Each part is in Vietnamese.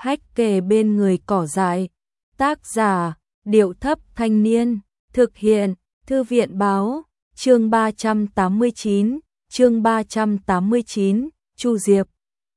hách kề bên người cỏ dại. Tác giả, Điệu Thấp Thanh Niên, thực hiện, Thư viện Báo, chương 389, Chu Diệp.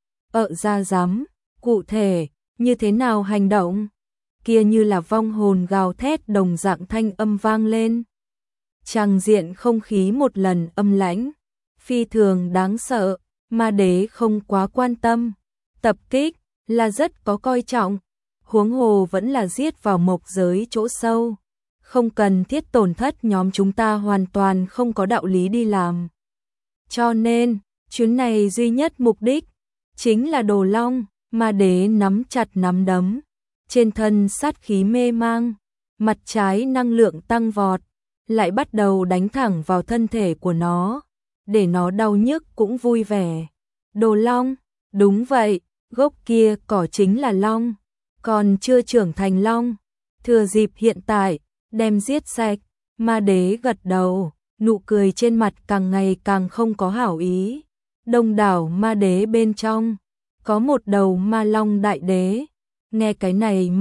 Ra dám, cụ thể, như thế nào hành động? Kia như là vong hồn gào thét đồng dạng thanh âm vang lên. Tràng diện không khí một lần âm lãnh, phi thường đáng sợ, ma đế không quá quan tâm. Tập kích là rất có coi trọng, huống hồ vẫn là giết vào mộc giới chỗ sâu. Không cần thiết tổn thất nhóm chúng ta hoàn toàn không có đạo lý đi làm. Cho nên, chuyến này duy nhất mục đích, chính là đồ long. Ma đế nắm chặt nắm đấm, trên thân sát khí mê mang, mặt trái năng lượng tăng vọt, lại bắt đầu đánh thẳng vào thân thể của nó, để nó đau nhức cũng vui vẻ. Đồ long, đúng vậy, gốc kia cỏ chính là long, còn chưa trưởng thành long, thừa dịp hiện tại, đem giết sạch. Ma đế gật đầu, nụ cười trên mặt càng ngày càng không có hảo ý. Đông đảo ma đế bên trong, có một đầu ma long đại đế. Nghe cái này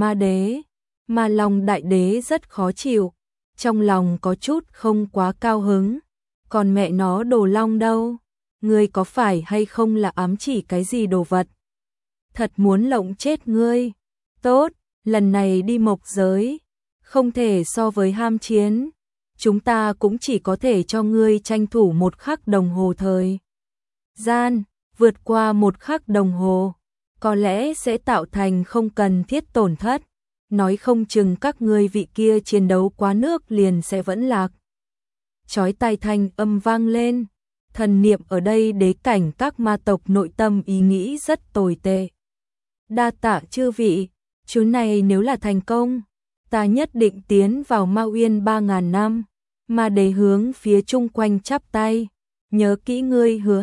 ma long đại đế rất khó chịu, trong lòng có chút không quá cao hứng. Còn mẹ nó đồ long đâu? Ngươi có phải hay không là ám chỉ cái gì đồ vật? Thật muốn lộng chết ngươi. Tốt, lần này đi mộc giới, không thể so với ham chiến. Chúng ta cũng chỉ có thể cho ngươi tranh thủ 1 khắc đồng hồ thời gian, vượt qua 1 khắc đồng hồ, có lẽ sẽ tạo thành không cần thiết tổn thất. Nói không chừng các ngươi vị kia chiến đấu quá nước liền sẽ vẫn lạc. Chói tai thanh âm vang lên, thần niệm ở đây đế cảnh các ma tộc nội tâm ý nghĩ rất tồi tệ. Đa tạ chư vị, chuyến này nếu là thành công, ta nhất định tiến vào Ma Uyên 3000 năm. Ma đế hướng phía chung quanh chắp tay, nhớ kỹ ngươi hứa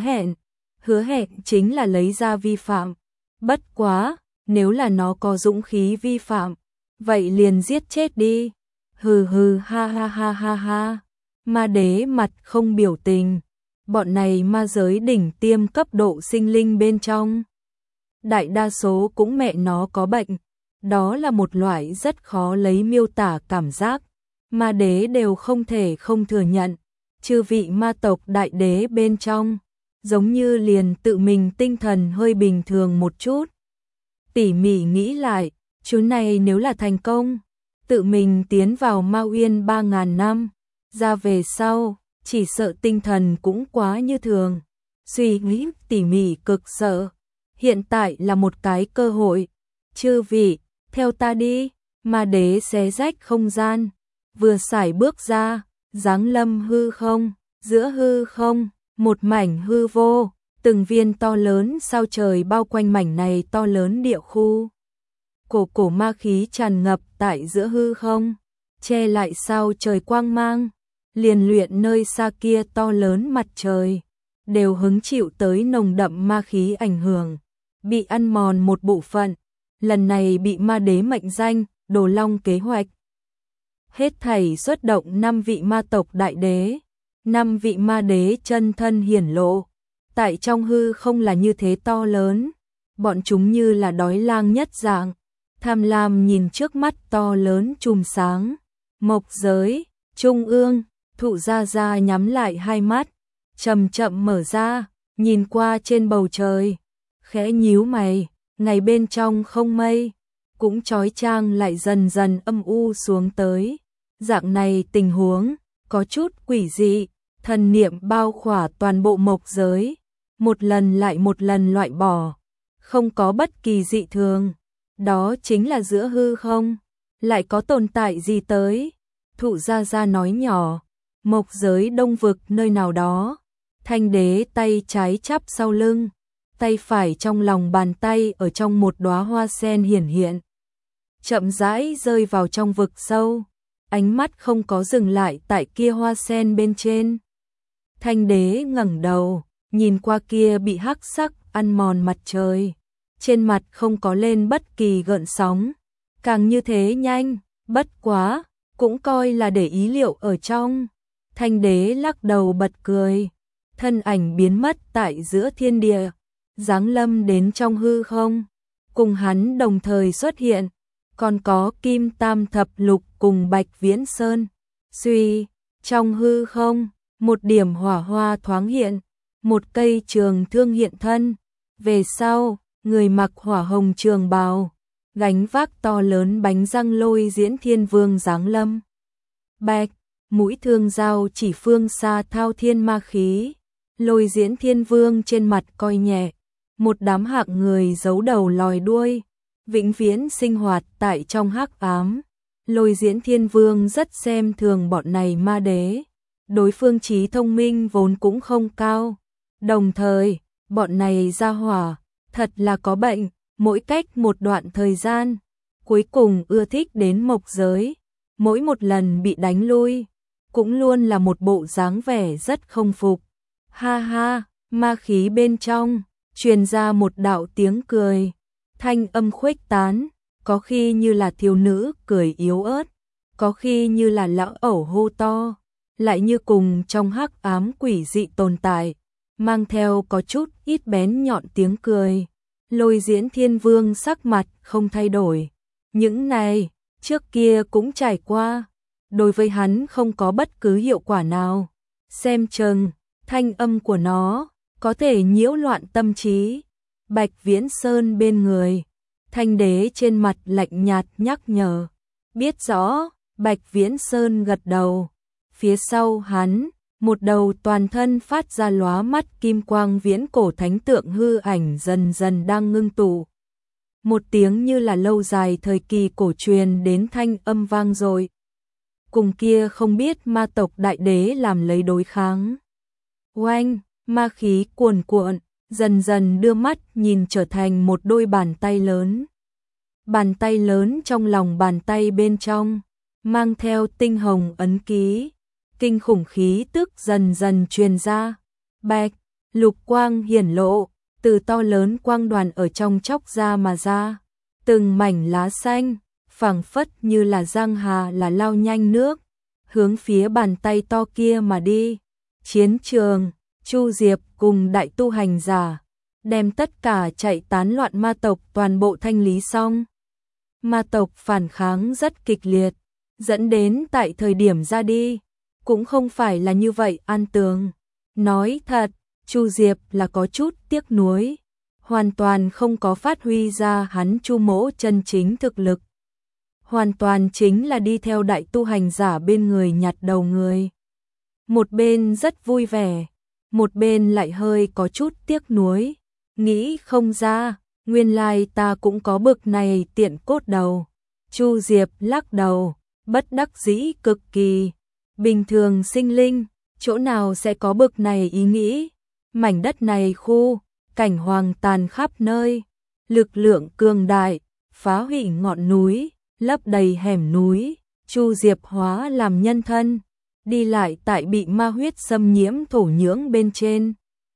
hẹn chính là lấy ra vi phạm. Bất quá, nếu là nó có dũng khí vi phạm, vậy liền giết chết đi. Hừ hừ ha ha ha ha ha. Ma đế mặt không biểu tình, bọn này ma giới đỉnh tiêm cấp độ sinh linh bên trong, đại đa số cũng mẹ nó có bệnh. Đó là một loại rất khó lấy miêu tả cảm giác, ma đế đều không thể không thừa nhận. Chư vị ma tộc đại đế bên trong, giống như liền tự mình tinh thần hơi bình thường một chút. Tỉ mỉ nghĩ lại, chuyến này nếu là thành công, tự mình tiến vào Ma Uyên 3000 năm, ra về sau, chỉ sợ tinh thần cũng quá như thường. Suy nghĩ tỉ mỉ cực sợ, hiện tại là một cái cơ hội. Chư vị, theo ta đi. Ma đế xé rách không gian, vừa sải bước ra, giáng lâm hư không, giữa hư không, một mảnh hư vô, từng viên to lớn sao trời bao quanh mảnh này to lớn địa khu. Cổ ma khí tràn ngập tại giữa hư không, che lại sao trời quang mang, liền luyện nơi xa kia to lớn mặt trời, đều hứng chịu tới nồng đậm ma khí ảnh hưởng, bị ăn mòn một bộ phận. Lần này bị ma đế mệnh danh, Đồ Long kế hoạch. Hết thảy xuất động 5 vị ma tộc đại đế, 5 vị ma đế chân thân hiển lộ. Tại trong hư không là như thế to lớn, bọn chúng như là đói lang nhất dạng, tham lam nhìn trước mắt to lớn chùm sáng. Mộc giới, trung ương, Thụ Gia Gia nhắm lại hai mắt, chậm chậm mở ra, nhìn qua trên bầu trời, khẽ nhíu mày. Ngày bên trong không mây, cũng chói chang lại dần dần âm u xuống tới. Dạng này tình huống, có chút quỷ dị, thần niệm bao khỏa toàn bộ mộc giới, một lần lại một lần loại bỏ, không có bất kỳ dị thường. Đó chính là giữa hư không, lại có tồn tại gì tới. Thụ Gia Gia nói nhỏ, mộc giới đông vực nơi nào đó, Thanh đế tay trái chắp sau lưng, tay phải trong lòng bàn tay ở trong một đóa hoa sen hiển hiện. Chậm rãi rơi vào trong vực sâu, ánh mắt không có dừng lại tại kia hoa sen bên trên. Thanh đế ngẩng đầu, nhìn qua kia bị hắc sắc ăn mòn mặt trời, trên mặt không có lên bất kỳ gợn sóng, càng như thế nhanh, bất quá, cũng coi là để ý liệu ở trong. Thanh đế lắc đầu bật cười, thân ảnh biến mất tại giữa thiên địa, giáng lâm đến trong hư không, cùng hắn đồng thời xuất hiện, còn có Kim Tam Thập Lục cùng Bạch Viễn Sơn. Suy, trong hư không, một điểm hỏa hoa thoáng hiện, một cây trường thương hiện thân. Về sau, người mặc hỏa hồng trường bào, gánh vác to lớn bánh răng Lôi Diễn Thiên Vương giáng lâm. Bạch, mũi thương dao chỉ phương xa thao thiên ma khí. Lôi Diễn Thiên Vương trên mặt coi nhẹ, một đám hạng người giấu đầu lòi đuôi, vĩnh viễn sinh hoạt tại trong hắc ám. Lôi Diễn Thiên Vương rất xem thường bọn này ma đế, đối phương trí thông minh vốn cũng không cao. Đồng thời, bọn này ra hỏa, thật là có bệnh, mỗi cách một đoạn thời gian, cuối cùng ưa thích đến mộc giới, mỗi một lần bị đánh lui, cũng luôn là một bộ dáng vẻ rất không phục. Ha ha, ma khí bên trong, truyền ra một đạo tiếng cười, thanh âm khuếch tán, có khi như là thiếu nữ cười yếu ớt, có khi như là lão ẩu hô to, lại như cùng trong hắc ám quỷ dị tồn tại, mang theo có chút ít bén nhọn tiếng cười. Lôi Diễn Thiên Vương sắc mặt không thay đổi, những này, trước kia cũng trải qua, đối với hắn không có bất cứ hiệu quả nào. Xem chừng, thanh âm của nó, có thể nhiễu loạn tâm trí. Bạch Viễn Sơn bên người, Thanh Đế trên mặt lạnh nhạt nhắc nhở. Biết rõ, Bạch Viễn Sơn gật đầu. Phía sau hắn, một đầu toàn thân phát ra lóa mắt kim quang viễn cổ thánh tượng hư ảnh dần dần đang ngưng tụ. Một tiếng như là lâu dài thời kỳ cổ truyền đến thanh âm vang dội. Cùng kia không biết ma tộc đại đế làm lấy đối kháng. Oanh, ma khí cuồn cuộn, dần dần đưa mắt nhìn trở thành một đôi bàn tay lớn. Bàn tay lớn trong lòng bàn tay bên trong, mang theo tinh hồng ấn ký, kinh khủng khí tức dần dần truyền ra. Bạch, lục quang hiển lộ, từ to lớn quang đoàn ở trong chốc ra mà ra. Từng mảnh lá xanh, phảng phất như là giang hà là lao nhanh nước, hướng phía bàn tay to kia mà đi. Chiến trường, Chu Diệp cùng đại tu hành giả, đem tất cả chạy tán loạn ma tộc toàn bộ thanh lý xong. Ma tộc phản kháng rất kịch liệt, dẫn đến tại thời điểm ra đi, cũng không phải là như vậy an tường. Nói thật, Chu Diệp là có chút tiếc nuối, hoàn toàn không có phát huy ra hắn Chu Mỗ chân chính thực lực. Hoàn toàn chính là đi theo đại tu hành giả bên người nhặt đầu người. Một bên rất vui vẻ, một bên lại hơi có chút tiếc nuối, nghĩ không ra, nguyên lai ta cũng có bực này tiện cốt đầu. Chu Diệp lắc đầu, bất đắc dĩ cực kỳ. Bình thường sinh linh, chỗ nào sẽ có bực này ý nghĩ. Mảnh đất này khu, cảnh hoàng tàn khắp nơi, lực lượng cường đại, phá hủy ngọn núi, lấp đầy hẻm núi. Chu Diệp hóa làm nhân thân, đi lại tại bị ma huyết xâm nhiễm thổ nhưỡng bên trên.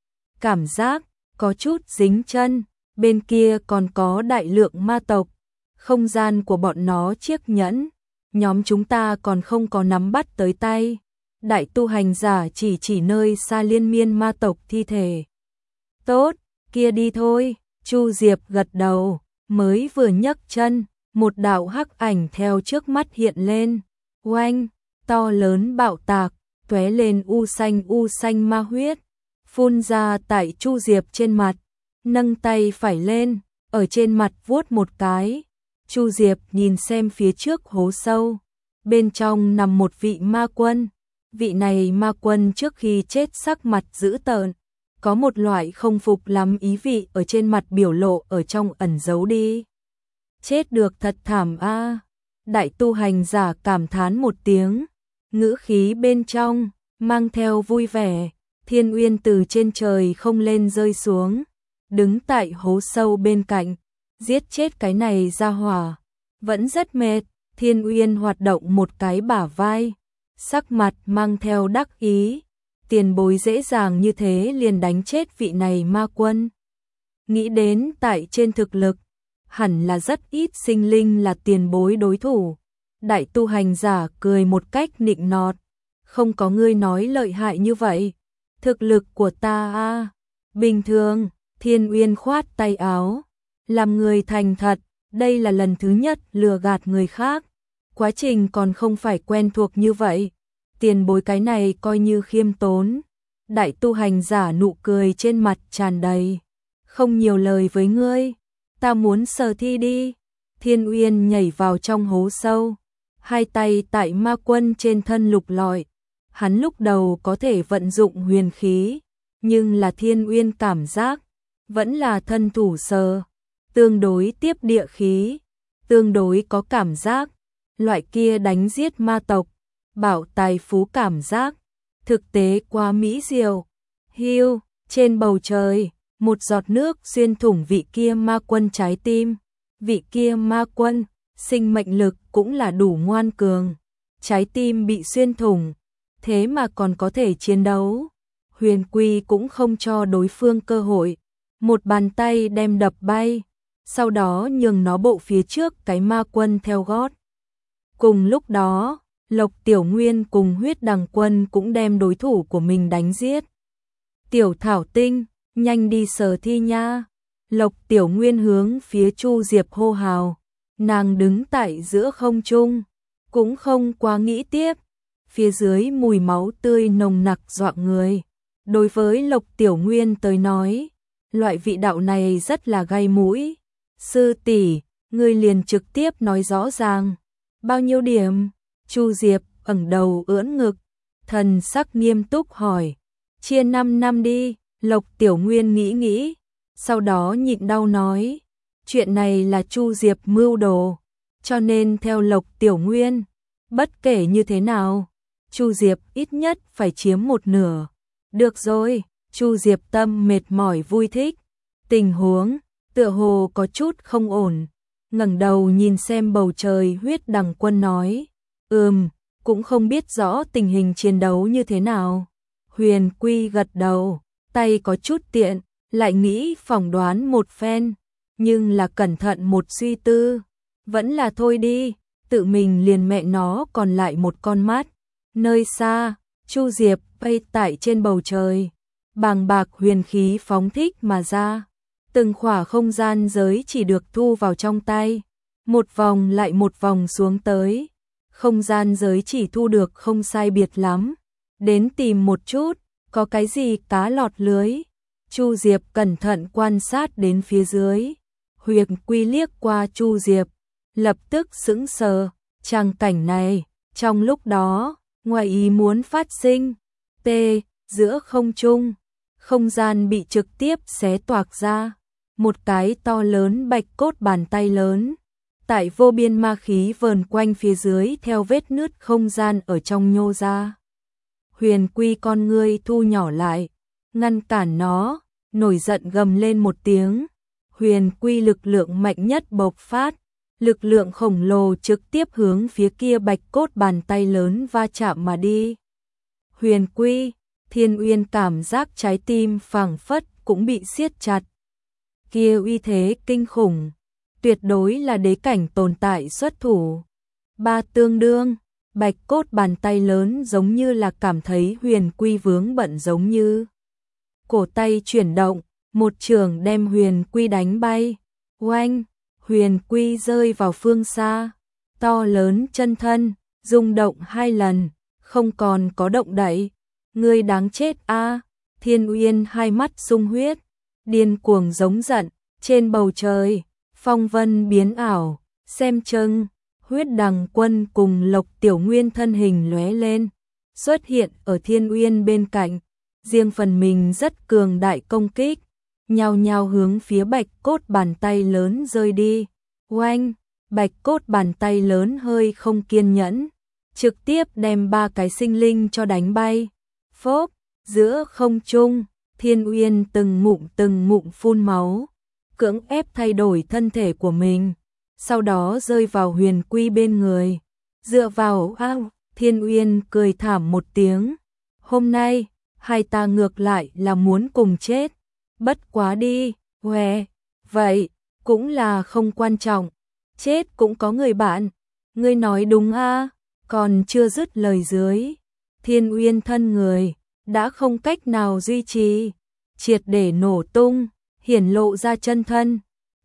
Cảm giác có chút dính chân, bên kia còn có đại lượng ma tộc, không gian của bọn nó chiếc nhẫn, nhóm chúng ta còn không có nắm bắt tới tay. Đại tu hành giả chỉ nơi xa liên miên ma tộc thi thể. Tốt, kia đi thôi. Chu Diệp gật đầu, mới vừa nhấc chân, một đạo hắc ảnh theo trước mắt hiện lên. Oanh, to lớn bạo tạc, tóe lên u xanh ma huyết, phun ra tại Chu Diệp trên mặt, nâng tay phải lên, ở trên mặt vuốt một cái. Chu Diệp nhìn xem phía trước hố sâu, bên trong nằm một vị ma quân. Vị này ma quân trước khi chết sắc mặt dữ tợn, có một loại không phục lắm ý vị ở trên mặt biểu lộ ở trong ẩn giấu đi. Chết được thật thảm a. Đại tu hành giả cảm thán một tiếng, ngữ khí bên trong mang theo vui vẻ. Thiên Uyên từ trên trời không lên rơi xuống, đứng tại hố sâu bên cạnh, giết chết cái này ra hỏa, vẫn rất mệt. Thiên Uyên hoạt động một cái bả vai, sắc mặt mang theo đắc ý, tiền bối dễ dàng như thế liền đánh chết vị này ma quân. Nghĩ đến tại trên thực lực, hẳn là rất ít sinh linh là tiền bối đối thủ. Đại tu hành giả cười một cách nịnh nọt, không có ngươi nói lợi hại như vậy. Thực lực của ta a, bình thường. Thiên Uyên khoát tay áo, làm người thành thật, đây là lần thứ nhất lừa gạt người khác. Quá trình còn không phải quen thuộc như vậy. Tiền bối cái này coi như khiêm tốn. Đại tu hành giả nụ cười trên mặt tràn đầy. Không nhiều lời với ngươi, ta muốn sờ thi đi. Thiên Uyên nhảy vào trong hố sâu, hai tay tại ma quân trên thân lục lọi. Hắn lúc đầu có thể vận dụng huyền khí, nhưng là Thiên Uyên cảm giác vẫn là thân thủ sờ, tương đối tiếp địa khí, tương đối có cảm giác. Loại kia đánh giết ma tộc, bảo tài phú cảm giác, thực tế quá mỹ diệu. Hiu, trên bầu trời, một giọt nước xuyên thủng vị kia ma quân trái tim. Vị kia ma quân, sinh mệnh lực cũng là đủ ngoan cường. Trái tim bị xuyên thủng, thế mà còn có thể chiến đấu. Huyền Quy cũng không cho đối phương cơ hội. Một bàn tay đem đập bay, sau đó nhường nó bộ phía trước cái ma quân theo gót. Cùng lúc đó, Lộc Tiểu Nguyên cùng Huyết Đằng Quân cũng đem đối thủ của mình đánh giết. Tiểu Thảo Tinh, nhanh đi sờ thi nha. Lộc Tiểu Nguyên hướng phía Chu Diệp hô hào. Nàng đứng tại giữa không trung, cũng không quá nghĩ tiếp. Phía dưới mùi máu tươi nồng nặc dọa người. Đối với Lộc Tiểu Nguyên tới nói, loại vị đạo này rất là gai mũi. Sư tỷ, ngươi liền trực tiếp nói rõ ràng. Bao nhiêu điểm? Chu Diệp ẩn đầu ưỡn ngực, thần sắc nghiêm túc hỏi. Chia 5 năm đi. Lộc Tiểu Nguyên nghĩ, sau đó nhịn đau nói. Chuyện này là Chu Diệp mưu đồ, cho nên theo Lộc Tiểu Nguyên, bất kể như thế nào, Chu Diệp ít nhất phải chiếm một nửa. Được rồi, Chu Diệp tâm mệt mỏi vui thích. Tình huống tựa hồ có chút không ổn, ngẩng đầu nhìn xem bầu trời. Huyết Đằng Quân nói, cũng không biết rõ tình hình chiến đấu như thế nào. Huyền Quy gật đầu, tay có chút tiện, lại nghĩ phỏng đoán một phen, nhưng là cẩn thận một suy tư, vẫn là thôi đi, tự mình liền mẹ nó còn lại một con mắt. Nơi xa, Chu Diệp bay tại trên bầu trời, bàng bạc huyền khí phóng thích mà ra, từng khỏa không gian giới chỉ được thu vào trong tay, một vòng lại một vòng xuống tới. Không gian giới chỉ thu được không sai biệt lắm, đến tìm một chút, có cái gì cá lọt lưới. Chu Diệp cẩn thận quan sát đến phía dưới. Huyền Quy liếc qua Chu Diệp, lập tức sững sờ. Tràng cảnh này, trong lúc đó, ngoài ý muốn phát sinh. Giữa không trung, không gian bị trực tiếp xé toạc ra. Một cái to lớn bạch cốt bàn tay lớn, tại vô biên ma khí vờn quanh phía dưới theo vết nứt không gian ở trong nhô ra. Huyền Quy con ngươi thu nhỏ lại, ngăn cản nó, nổi giận gầm lên một tiếng. Huyền Quy lực lượng mạnh nhất bộc phát, lực lượng khổng lồ trực tiếp hướng phía kia bạch cốt bàn tay lớn va chạm mà đi. Huyền Quy, Thiên Uyên cảm giác trái tim phảng phất cũng bị siết chặt. Kia uy thế kinh khủng, tuyệt đối là đế cảnh tồn tại xuất thủ. Ba tương đương, bạch cốt bàn tay lớn giống như là cảm thấy Huyền Quy vướng bận giống như. Cổ tay chuyển động, một chưởng đem Huyền Quy đánh bay. Oanh, Huyền Quy rơi vào phương xa, to lớn chân thân, rung động 2 lần, không còn có động đậy. Ngươi đáng chết a! Thiên Uyên hai mắt sung huyết, điên cuồng giống giận. Trên bầu trời, phong vân biến ảo, xem chừng. Huyết Đằng Quân cùng Lộc Tiểu Nguyên thân hình lóe lên, xuất hiện ở Thiên Uyên bên cạnh, riêng phần mình rất cường đại công kích, nhao nhao hướng phía bạch cốt bàn tay lớn rơi đi. Oanh, bạch cốt bàn tay lớn hơi không kiên nhẫn, trực tiếp đem 3 cái sinh linh cho đánh bay. Phốp, giữa không trung, Thiên Uyên từng ngụm phun máu, cưỡng ép thay đổi thân thể của mình, sau đó rơi vào Huyền Quy bên người. Dựa vào Thiên Uyên cười thảm một tiếng. Hôm nay, hai ta ngược lại là muốn cùng chết. Bất quá đi, vậy, cũng là không quan trọng. Chết cũng có người bạn. Ngươi nói đúng a? Còn chưa dứt lời dưới. Thiên Uyên thân người, đã không cách nào duy trì. Triệt để nổ tung, hiển lộ ra chân thân.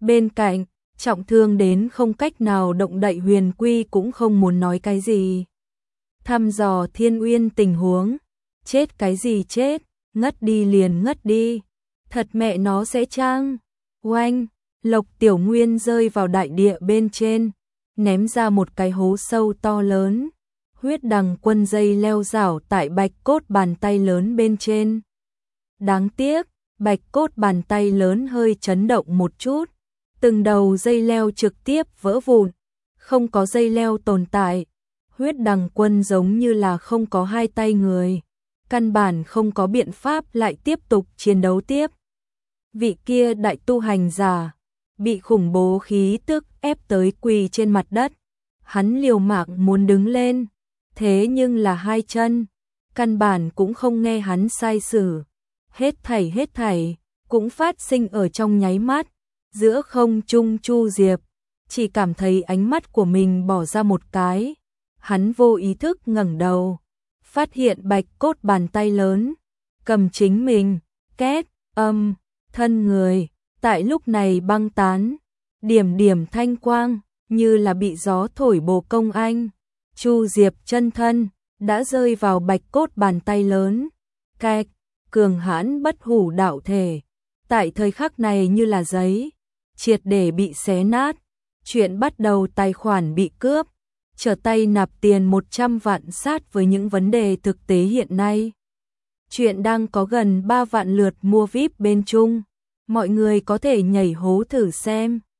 Bên cạnh, trọng thương đến không cách nào động đậy Huyền Quy cũng không muốn nói cái gì. Thăm dò Thiên Uyên tình huống, chết cái gì chết, ngất đi liền ngất đi. Thật mẹ nó sẽ chăng? Oanh, Lộc Tiểu Nguyên rơi vào đại địa bên trên, ném ra một cái hố sâu to lớn. Huyết Đằng Quân dây leo rảo tại bạch cốt bàn tay lớn bên trên. Đáng tiếc, bạch cốt bàn tay lớn hơi chấn động một chút, từng đầu dây leo trực tiếp vỡ vụn, không có dây leo tồn tại. Huyết Đằng Quân giống như là không có hai tay người, căn bản không có biện pháp lại tiếp tục chiến đấu tiếp. Vị kia đại tu hành giả bị khủng bố khí tức ép tới quỳ trên mặt đất, hắn liều mạng muốn đứng lên, thế nhưng là hai chân, căn bản cũng không nghe hắn sai sử. Hết thảy cũng phát sinh ở trong nháy mắt. Giữa không trung Chu Diệp chỉ cảm thấy ánh mắt của mình bỏ ra một cái, hắn vô ý thức ngẩng đầu, phát hiện bạch cốt bàn tay lớn cầm chính mình, két, thân người tại lúc này băng tán, điểm điểm thanh quang như là bị gió thổi bồ công anh. Chu Diệp chân thân đã rơi vào bạch cốt bàn tay lớn, kẹt, cường hãn bất hủ đạo thể, tại thời khắc này như là giấy, triệt để bị xé nát. Chuyện bắt đầu tài khoản bị cướp, trở tay nạp tiền 100 vạn sát với những vấn đề thực tế hiện nay. Chuyện đang có gần 3 vạn lượt mua VIP bên Trung, mọi người có thể nhảy hố thử xem.